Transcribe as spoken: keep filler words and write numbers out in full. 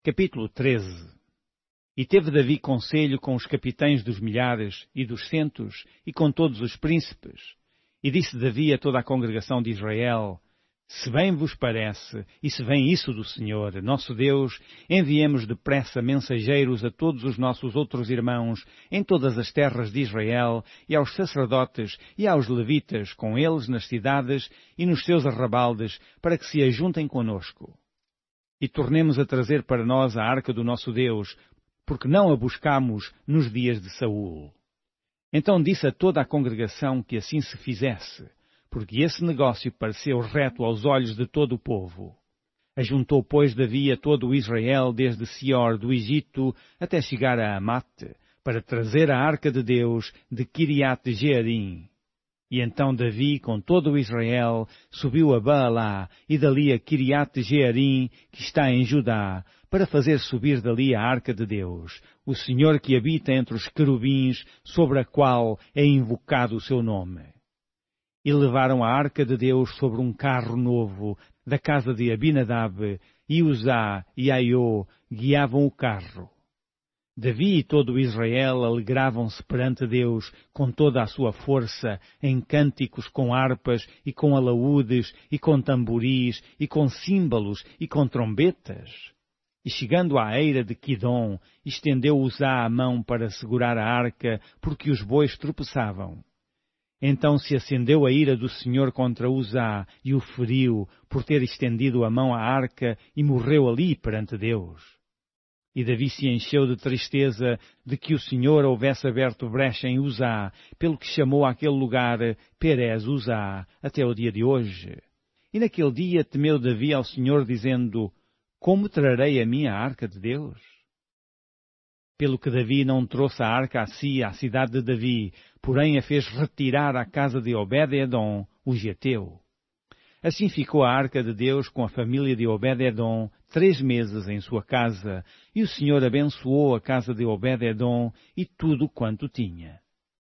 Capítulo treze. E teve Davi conselho com os capitães dos milhares e dos centos e com todos os príncipes. E disse Davi a toda a congregação de Israel: Se bem vos parece, e se vem isso do Senhor, nosso Deus, enviemos depressa mensageiros a todos os nossos outros irmãos em todas as terras de Israel, e aos sacerdotes e aos levitas, com eles nas cidades e nos seus arrabaldes, para que se ajuntem conosco. E tornemos a trazer para nós a arca do nosso Deus, porque não a buscámos nos dias de Saul. Então disse a toda a congregação que assim se fizesse, porque esse negócio pareceu reto aos olhos de todo o povo. Ajuntou, pois, Davi a todo o Israel, desde Sior do Egito até chegar a Amate, para trazer a arca de Deus de Kiriat Jearim. E então Davi, com todo o Israel, subiu a Baalá e dali a Kiriat Jearim, que está em Judá, para fazer subir dali a arca de Deus, o Senhor que habita entre os querubins, sobre a qual é invocado o seu nome. E levaram a arca de Deus sobre um carro novo, da casa de Abinadab, e Uzá e Aiô guiavam o carro. Davi e todo o Israel alegravam-se perante Deus com toda a sua força, em cânticos com harpas e com alaúdes e com tamboris e com símbolos e com trombetas. E chegando à eira de Quidom, estendeu Uzá a mão para segurar a arca, porque os bois tropeçavam. Então se acendeu a ira do Senhor contra Uzá e o feriu por ter estendido a mão à arca e morreu ali perante Deus. E Davi se encheu de tristeza de que o Senhor houvesse aberto brecha em Uzá, pelo que chamou aquele lugar Perez Uzá, até o dia de hoje. E naquele dia temeu Davi ao Senhor, dizendo: Como trarei a minha arca de Deus? Pelo que Davi não trouxe a arca a si, à cidade de Davi, porém a fez retirar à casa de Obed-edom, o geteu. Assim ficou a arca de Deus com a família de Obed-edom três meses em sua casa, e o Senhor abençoou a casa de Obed-edom e tudo quanto tinha.